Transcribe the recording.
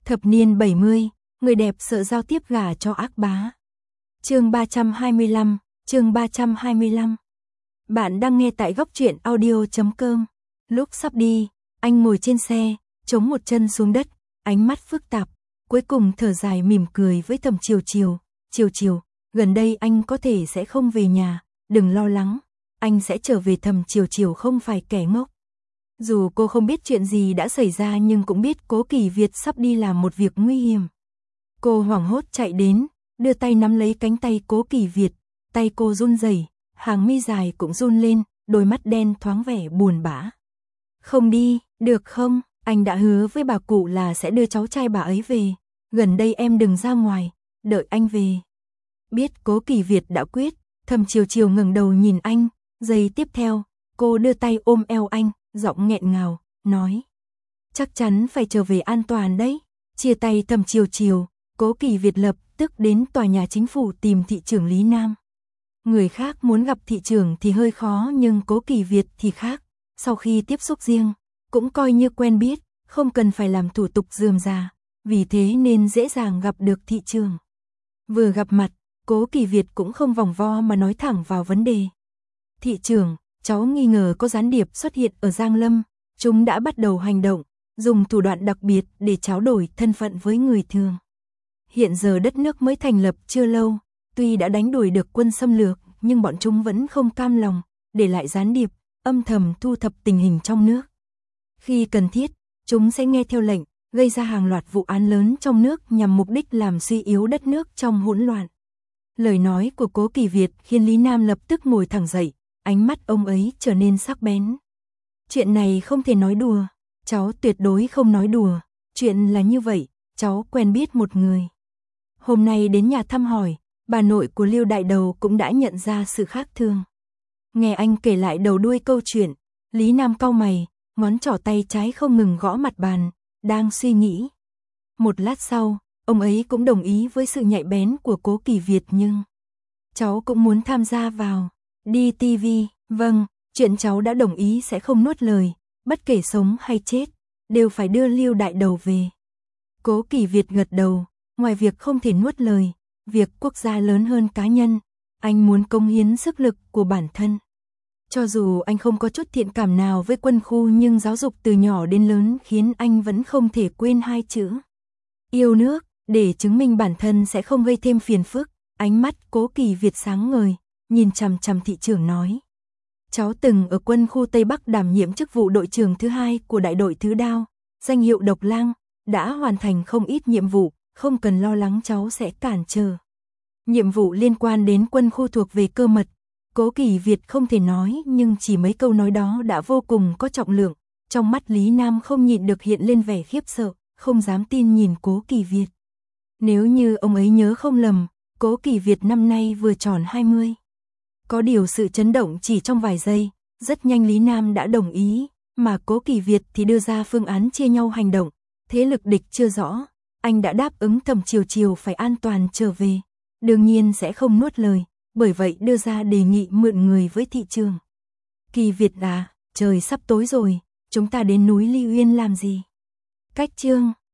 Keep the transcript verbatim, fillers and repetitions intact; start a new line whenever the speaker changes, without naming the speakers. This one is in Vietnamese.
Thập niên bảy mươi, người đẹp sợ giao tiếp gả cho ác bá. Chương ba trăm hai mươi lăm, chương ba trăm hai mươi lăm. Bạn đang nghe tại góc truyện audio chấm com. Lúc sắp đi, anh ngồi trên xe, chống một chân xuống đất, ánh mắt phức tạp, cuối cùng thở dài mỉm cười với Thẩm Chiều Chiều. Chiều Chiều, gần đây anh có thể sẽ không về nhà, đừng lo lắng, anh sẽ trở về. Thẩm Chiều Chiều không phải kẻ ngốc. Dù cô không biết chuyện gì đã xảy ra nhưng cũng biết Cố Kỳ Việt sắp đi làm một việc nguy hiểm. Cô hoảng hốt chạy đến, đưa tay nắm lấy cánh tay Cố Kỳ Việt, tay cô run rẩy, hàng mi dài cũng run lên, đôi mắt đen thoáng vẻ buồn bã. Không đi, được không? Anh đã hứa với bà cụ là sẽ đưa cháu trai bà ấy về, gần đây em đừng ra ngoài, đợi anh về. Biết Cố Kỳ Việt đã quyết, Thẩm Chiều Chiều ngẩng đầu nhìn anh, giây tiếp theo, cô đưa tay ôm eo anh, giọng nghẹn ngào, nói: chắc chắn phải trở về an toàn đấy. Chia tay Thẩm Chiều Chiều, Cố Kỳ Việt lập tức đến tòa nhà chính phủ tìm thị trưởng Lý Nam. Người khác muốn gặp thị trưởng thì hơi khó nhưng Cố Kỳ Việt thì khác, sau khi tiếp xúc riêng, cũng coi như quen biết, không cần phải làm thủ tục rườm rà, vì thế nên dễ dàng gặp được thị trưởng. Vừa gặp mặt, Cố Kỳ Việt cũng không vòng vo mà nói thẳng vào vấn đề. Thị trưởng, cháu nghi ngờ có gián điệp xuất hiện ở Giang Lâm, chúng đã bắt đầu hành động, dùng thủ đoạn đặc biệt để tráo đổi thân phận với người thường. Hiện giờ đất nước mới thành lập chưa lâu, tuy đã đánh đuổi được quân xâm lược, nhưng bọn chúng vẫn không cam lòng, để lại gián điệp, âm thầm thu thập tình hình trong nước. Khi cần thiết, chúng sẽ nghe theo lệnh, gây ra hàng loạt vụ án lớn trong nước nhằm mục đích làm suy yếu đất nước trong hỗn loạn. Lời nói của Cố Kỳ Việt khiến Lý Nam lập tức ngồi thẳng dậy, ánh mắt ông ấy trở nên sắc bén. Chuyện này không thể nói đùa, cháu tuyệt đối không nói đùa, chuyện là như vậy, cháu quen biết một người. Hôm nay đến nhà thăm hỏi, bà nội của Lưu Đại Đầu cũng đã nhận ra sự khác thường. Nghe anh kể lại đầu đuôi câu chuyện, Lý Nam cau mày, ngón trỏ tay trái không ngừng gõ mặt bàn, đang suy nghĩ. Một lát sau, ông ấy cũng đồng ý với sự nhạy bén của Cố Kỳ Việt nhưng... cháu cũng muốn tham gia vào. Đi ti vi, vâng, chuyện cháu đã đồng ý sẽ không nuốt lời, bất kể sống hay chết, đều phải đưa Lưu Đại Đầu về. Cố Kỳ Việt gật đầu, ngoài việc không thể nuốt lời, việc quốc gia lớn hơn cá nhân, anh muốn cống hiến sức lực của bản thân. Cho dù anh không có chút thiện cảm nào với quân khu nhưng giáo dục từ nhỏ đến lớn khiến anh vẫn không thể quên hai chữ yêu nước, để chứng minh bản thân sẽ không gây thêm phiền phức. Ánh mắt Cố Kỳ Việt sáng ngời, nhìn chằm chằm thị trưởng nói: cháu từng ở quân khu Tây Bắc đảm nhiệm chức vụ đội trưởng thứ hai của đại đội Thứ Đao, danh hiệu Độc Lang, đã hoàn thành không ít nhiệm vụ, không cần lo lắng cháu sẽ cản trở. Nhiệm vụ liên quan đến quân khu thuộc về cơ mật, Cố Kỳ Việt không thể nói nhưng chỉ mấy câu nói đó đã vô cùng có trọng lượng. Trong mắt Lý Nam không nhịn được hiện lên vẻ khiếp sợ, không dám tin nhìn Cố Kỳ Việt. Nếu như ông ấy nhớ không lầm, Cố Kỳ Việt năm nay vừa tròn hai mươi. Có điều sự chấn động chỉ trong vài giây, rất nhanh Lý Nam đã đồng ý, mà Cố Kỳ Việt thì đưa ra phương án chia nhau hành động. Thế lực địch chưa rõ, anh đã đáp ứng Thẩm Chiều Chiều phải an toàn trở về, đương nhiên sẽ không nuốt lời, bởi vậy đưa ra đề nghị mượn người với thị trường. Kỳ Việt à, trời sắp tối rồi, chúng ta đến núi Ly Uyên làm gì? Cách chương